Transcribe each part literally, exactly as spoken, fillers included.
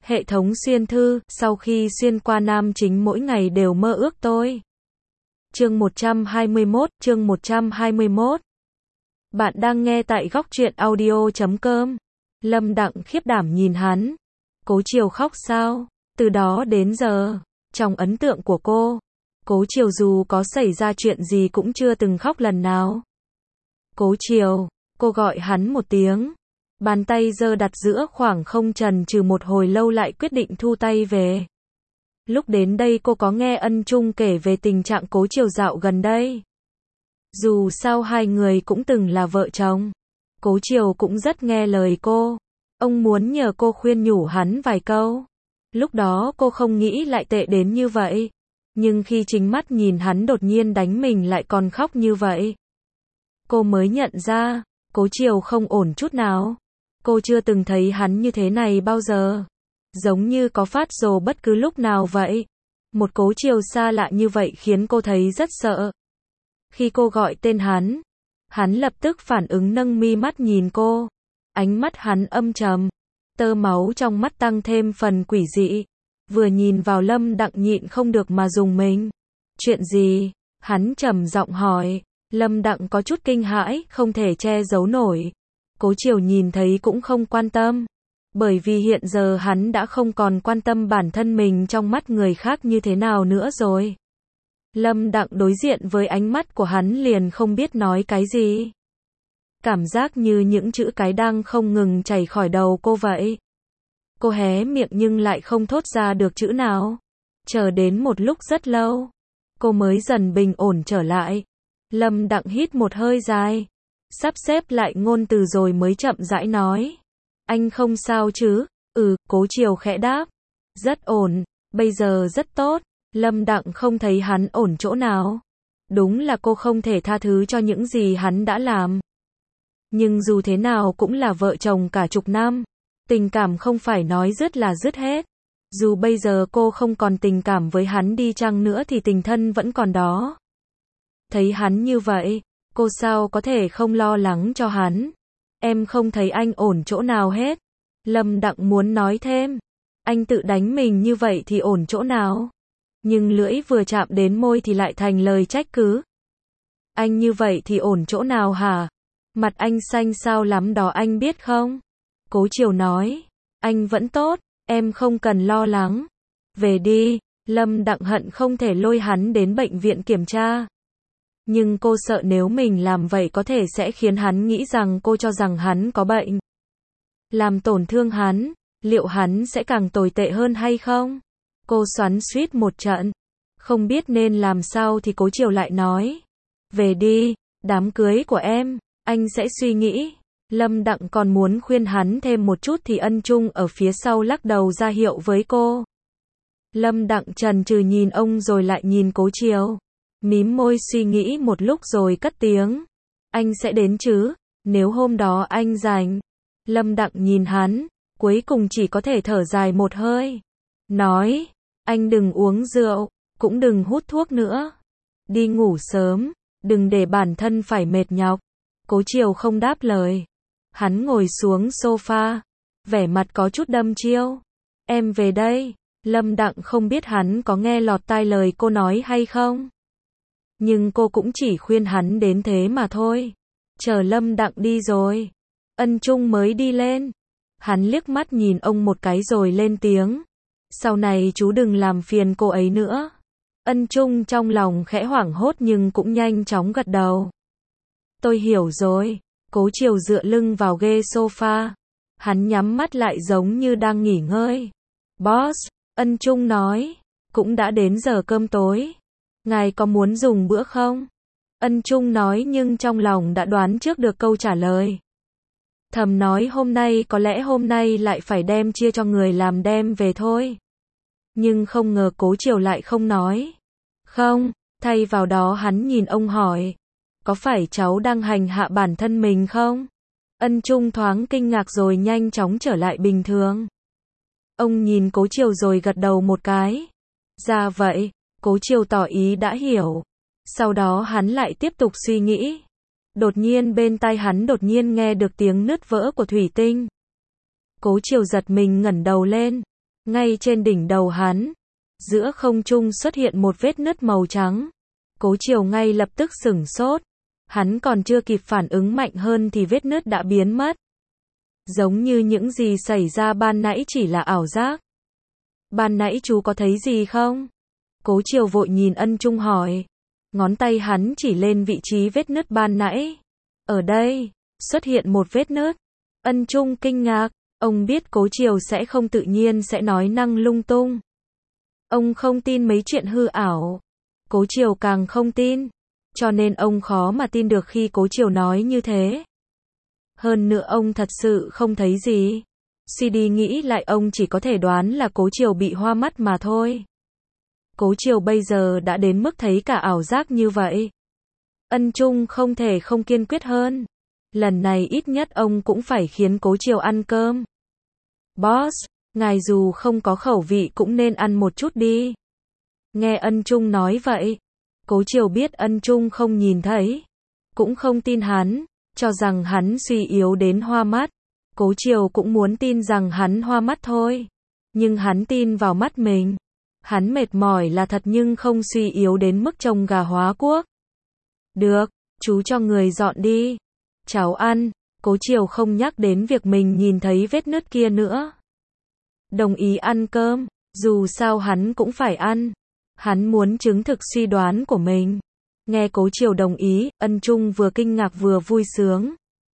Hệ thống xuyên thư, sau khi xuyên qua nam chính mỗi ngày đều mơ ước tôi. Chương một trăm hai mươi mốt, chương một trăm hai mươi mốt. Bạn đang nghe tại góc truyện audio chấm com. Lâm Đặng khiếp đảm nhìn hắn. Cố Chiều khóc sao? Từ đó đến giờ, trong ấn tượng của cô, Cố Chiều dù có xảy ra chuyện gì cũng chưa từng khóc lần nào. Cố Chiều, cô gọi hắn một tiếng. Bàn tay giơ đặt giữa khoảng không, chần chừ một hồi lâu lại quyết định thu tay về. Lúc đến đây cô có nghe Ân Trung kể về tình trạng Cố Chiều dạo gần đây. Dù sao hai người cũng từng là vợ chồng. Cố Chiều cũng rất nghe lời cô. Ông muốn nhờ cô khuyên nhủ hắn vài câu. Lúc đó cô không nghĩ lại tệ đến như vậy. Nhưng khi chính mắt nhìn hắn đột nhiên đánh mình lại còn khóc như vậy, cô mới nhận ra, Cố Chiều không ổn chút nào. Cô chưa từng thấy hắn như thế này bao giờ. Giống như có phát rồ bất cứ lúc nào vậy. Một Cố Chiều xa lạ như vậy khiến cô thấy rất sợ. Khi cô gọi tên hắn, hắn lập tức phản ứng nâng mi mắt nhìn cô. Ánh mắt hắn âm trầm, tơ máu trong mắt tăng thêm phần quỷ dị. Vừa nhìn vào Lâm Đặng nhịn không được mà rùng mình. Chuyện gì? Hắn trầm giọng hỏi. Lâm Đặng có chút kinh hãi, không thể che giấu nổi. Cố Chiều nhìn thấy cũng không quan tâm. Bởi vì hiện giờ hắn đã không còn quan tâm bản thân mình trong mắt người khác như thế nào nữa rồi. Lâm Đặng đối diện với ánh mắt của hắn liền không biết nói cái gì. Cảm giác như những chữ cái đang không ngừng chảy khỏi đầu cô vậy. Cô hé miệng nhưng lại không thốt ra được chữ nào. Chờ đến một lúc rất lâu, cô mới dần bình ổn trở lại. Lâm Đặng hít một hơi dài, sắp xếp lại ngôn từ rồi mới chậm rãi nói. Anh không sao chứ? Ừ, Cố Chiều khẽ đáp. Rất ổn, bây giờ rất tốt. Lâm Đặng không thấy hắn ổn chỗ nào. Đúng là cô không thể tha thứ cho những gì hắn đã làm. Nhưng dù thế nào cũng là vợ chồng cả chục năm. Tình cảm không phải nói dứt là dứt hết. Dù bây giờ cô không còn tình cảm với hắn đi chăng nữa thì tình thân vẫn còn đó. Thấy hắn như vậy, cô sao có thể không lo lắng cho hắn. Em không thấy anh ổn chỗ nào hết. Lâm Đặng muốn nói thêm. Anh tự đánh mình như vậy thì ổn chỗ nào? Nhưng lưỡi vừa chạm đến môi thì lại thành lời trách cứ. Anh như vậy thì ổn chỗ nào hả? Mặt anh xanh xao lắm đó anh biết không? Cố Chiều nói. Anh vẫn tốt, em không cần lo lắng. Về đi. Lâm Đặng hận không thể lôi hắn đến bệnh viện kiểm tra. Nhưng cô sợ nếu mình làm vậy có thể sẽ khiến hắn nghĩ rằng cô cho rằng hắn có bệnh. Làm tổn thương hắn, liệu hắn sẽ càng tồi tệ hơn hay không? Cô xoắn xuýt một trận. Không biết nên làm sao thì Cố Chiều lại nói. Về đi, đám cưới của em, anh sẽ suy nghĩ. Lâm Đặng còn muốn khuyên hắn thêm một chút thì Ân Trung ở phía sau lắc đầu ra hiệu với cô. Lâm Đặng chần chừ nhìn ông rồi lại nhìn Cố Chiều. Mím môi suy nghĩ một lúc rồi cất tiếng. Anh sẽ đến chứ, nếu hôm đó anh rảnh. Lâm Đặng nhìn hắn, cuối cùng chỉ có thể thở dài một hơi. Nói, anh đừng uống rượu, cũng đừng hút thuốc nữa. Đi ngủ sớm, đừng để bản thân phải mệt nhọc. Cố Chiều không đáp lời. Hắn ngồi xuống sofa, vẻ mặt có chút đăm chiêu. Em về đây. Lâm Đặng không biết hắn có nghe lọt tai lời cô nói hay không. Nhưng cô cũng chỉ khuyên hắn đến thế mà thôi. Chờ Lâm Đặng đi rồi, Ân Trung mới đi lên. Hắn liếc mắt nhìn ông một cái rồi lên tiếng. Sau này chú đừng làm phiền cô ấy nữa. Ân Trung trong lòng khẽ hoảng hốt nhưng cũng nhanh chóng gật đầu. Tôi hiểu rồi. Cố Chiều dựa lưng vào ghế sofa. Hắn nhắm mắt lại giống như đang nghỉ ngơi. Boss, Ân Trung nói, cũng đã đến giờ cơm tối. Ngài có muốn dùng bữa không? Ân Trung nói nhưng trong lòng đã đoán trước được câu trả lời. Thầm nói hôm nay có lẽ hôm nay lại phải đem chia cho người làm đem về thôi. Nhưng không ngờ Cố Chiều lại không nói. Không, thay vào đó hắn nhìn ông hỏi. Có phải cháu đang hành hạ bản thân mình không? Ân Trung thoáng kinh ngạc rồi nhanh chóng trở lại bình thường. Ông nhìn Cố Chiều rồi gật đầu một cái. Ra vậy. Cố Chiều tỏ ý đã hiểu. Sau đó hắn lại tiếp tục suy nghĩ. Đột nhiên bên tai hắn đột nhiên nghe được tiếng nứt vỡ của thủy tinh. Cố Chiều giật mình ngẩng đầu lên. Ngay trên đỉnh đầu hắn, giữa không trung xuất hiện một vết nứt màu trắng. Cố Chiều ngay lập tức sửng sốt. Hắn còn chưa kịp phản ứng mạnh hơn thì vết nứt đã biến mất. Giống như những gì xảy ra ban nãy chỉ là ảo giác. Ban nãy chú có thấy gì không? Cố Chiều vội nhìn Ân Trung hỏi. Ngón tay hắn chỉ lên vị trí vết nứt ban nãy. Ở đây, xuất hiện một vết nứt. Ân Trung kinh ngạc, ông biết Cố Chiều sẽ không tự nhiên sẽ nói năng lung tung. Ông không tin mấy chuyện hư ảo. Cố Chiều càng không tin. Cho nên ông khó mà tin được khi Cố Chiều nói như thế. Hơn nữa ông thật sự không thấy gì. Suy đi nghĩ lại ông chỉ có thể đoán là Cố Chiều bị hoa mắt mà thôi. Cố Chiều bây giờ đã đến mức thấy cả ảo giác như vậy. Ân Trung không thể không kiên quyết hơn. Lần này ít nhất ông cũng phải khiến Cố Chiều ăn cơm. Boss, ngài dù không có khẩu vị cũng nên ăn một chút đi. Nghe Ân Trung nói vậy, Cố Chiều biết Ân Trung không nhìn thấy, cũng không tin hắn, cho rằng hắn suy yếu đến hoa mắt. Cố Chiều cũng muốn tin rằng hắn hoa mắt thôi, nhưng hắn tin vào mắt mình. Hắn mệt mỏi là thật nhưng không suy yếu đến mức trông gà hóa quốc. Được, chú cho người dọn đi. Cháu ăn. Cố Chiều không nhắc đến việc mình nhìn thấy vết nứt kia nữa. Đồng ý ăn cơm, dù sao hắn cũng phải ăn. Hắn muốn chứng thực suy đoán của mình. Nghe Cố Chiều đồng ý, Ân Trung vừa kinh ngạc vừa vui sướng.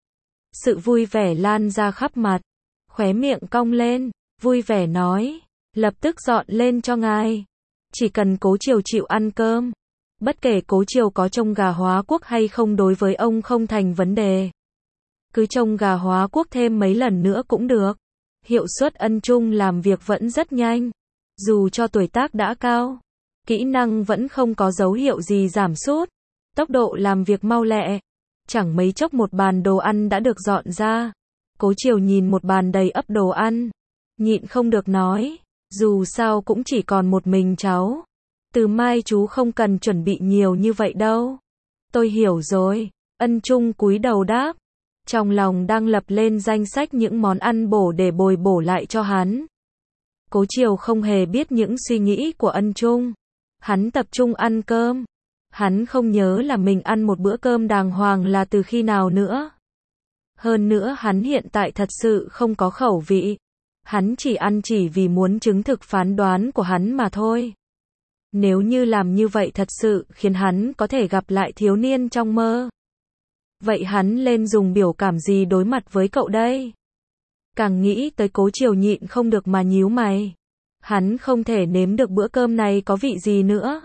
Sự vui vẻ lan ra khắp mặt, khóe miệng cong lên, vui vẻ nói, lập tức dọn lên cho ngài. Chỉ cần Cố Chiều chịu ăn cơm, bất kể Cố Chiều có trông gà hóa quốc hay không đối với ông không thành vấn đề. Cứ trông gà hóa quốc thêm mấy lần nữa cũng được. Hiệu suất Ân Trung làm việc vẫn rất nhanh. Dù cho tuổi tác đã cao, kỹ năng vẫn không có dấu hiệu gì giảm sút. Tốc độ làm việc mau lẹ. Chẳng mấy chốc một bàn đồ ăn đã được dọn ra. Cố Chiều nhìn một bàn đầy ắp đồ ăn, nhịn không được nói, dù sao cũng chỉ còn một mình cháu. Từ mai chú không cần chuẩn bị nhiều như vậy đâu. Tôi hiểu rồi. Ân Trung cúi đầu đáp. Trong lòng đang lập lên danh sách những món ăn bổ để bồi bổ lại cho hắn. Cố Chiều không hề biết những suy nghĩ của Ân Trung. Hắn tập trung ăn cơm. Hắn không nhớ là mình ăn một bữa cơm đàng hoàng là từ khi nào nữa. Hơn nữa hắn hiện tại thật sự không có khẩu vị. Hắn chỉ ăn chỉ vì muốn chứng thực phán đoán của hắn mà thôi. Nếu như làm như vậy thật sự khiến hắn có thể gặp lại thiếu niên trong mơ. Vậy hắn lên dùng biểu cảm gì đối mặt với cậu đây? Càng nghĩ tới Cố Chiều nhịn không được mà nhíu mày. Hắn không thể nếm được bữa cơm này có vị gì nữa.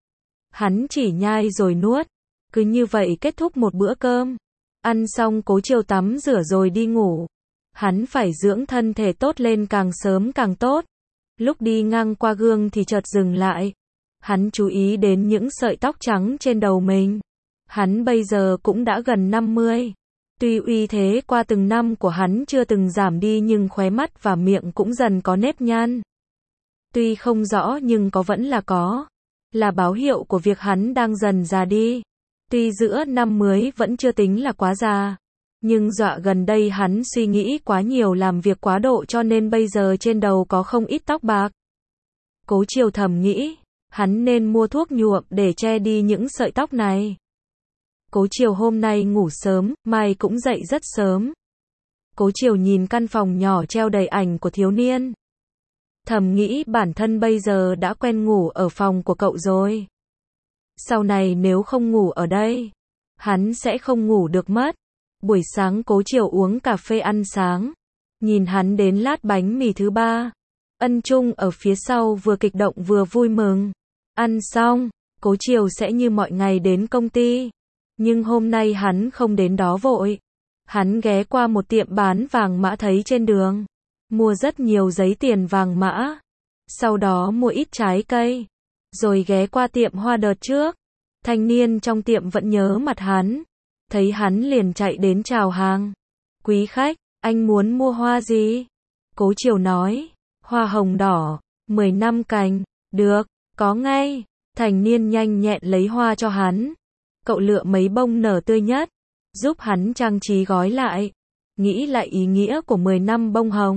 Hắn chỉ nhai rồi nuốt. Cứ như vậy kết thúc một bữa cơm. Ăn xong Cố Chiều tắm rửa rồi đi ngủ. Hắn phải dưỡng thân thể tốt lên càng sớm càng tốt. Lúc đi ngang qua gương thì chợt dừng lại. Hắn chú ý đến những sợi tóc trắng trên đầu mình. Hắn bây giờ cũng đã gần năm mươi. Tuy uy thế qua từng năm của hắn chưa từng giảm đi nhưng khóe mắt và miệng cũng dần có nếp nhăn. Tuy không rõ nhưng có vẫn là có. Là báo hiệu của việc hắn đang dần già đi. Tuy giữa năm mới vẫn chưa tính là quá già. Nhưng dọa gần đây hắn suy nghĩ quá nhiều làm việc quá độ cho nên bây giờ trên đầu có không ít tóc bạc. Cố Chiều thầm nghĩ, hắn nên mua thuốc nhuộm để che đi những sợi tóc này. Cố Chiều hôm nay ngủ sớm, mai cũng dậy rất sớm. Cố Chiều nhìn căn phòng nhỏ treo đầy ảnh của thiếu niên. Thầm nghĩ bản thân bây giờ đã quen ngủ ở phòng của cậu rồi. Sau này nếu không ngủ ở đây, hắn sẽ không ngủ được mất. Buổi sáng Cố Chiều uống cà phê ăn sáng. Nhìn hắn đến lát bánh mì thứ ba. Ân Trung ở phía sau vừa kích động vừa vui mừng. Ăn xong, Cố Chiều sẽ như mọi ngày đến công ty. Nhưng hôm nay hắn không đến đó vội. Hắn ghé qua một tiệm bán vàng mã thấy trên đường. Mua rất nhiều giấy tiền vàng mã. Sau đó mua ít trái cây. Rồi ghé qua tiệm hoa đợt trước. Thanh niên trong tiệm vẫn nhớ mặt hắn. Thấy hắn liền chạy đến chào hàng. Quý khách, anh muốn mua hoa gì? Cố Chiều nói. Hoa hồng đỏ, mười năm cành. Được, có ngay. Thanh niên nhanh nhẹn lấy hoa cho hắn. Cậu lựa mấy bông nở tươi nhất. Giúp hắn trang trí gói lại. Nghĩ lại ý nghĩa của mười năm bông hồng.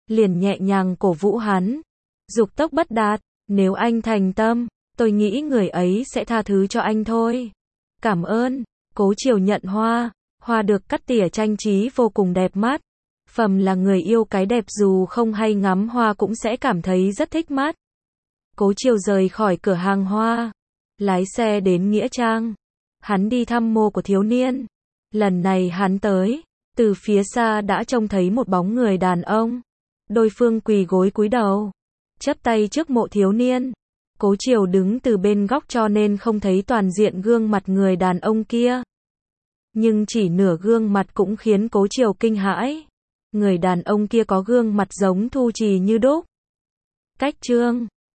liền nhẹ nhàng cổ vũ hắn. Dục tốc bất đạt, nếu anh thành tâm, tôi nghĩ người ấy sẽ tha thứ cho anh thôi. Cảm ơn. Cố Triều nhận hoa, hoa được cắt tỉa trang trí vô cùng đẹp mắt. Phàm là người yêu cái đẹp dù không hay ngắm hoa cũng sẽ cảm thấy rất thích mắt. Cố Triều rời khỏi cửa hàng hoa, lái xe đến Nghĩa Trang. Hắn đi thăm mộ của thiếu niên. Lần này hắn tới, từ phía xa đã trông thấy một bóng người đàn ông. Đối phương quỳ gối cúi đầu, chắp tay trước mộ thiếu niên. Cố Triều đứng từ bên góc cho nên không thấy toàn diện gương mặt người đàn ông kia. Nhưng chỉ nửa gương mặt cũng khiến Cố Triều kinh hãi. Người đàn ông kia có gương mặt giống Thu Trì như đúc. Cách trương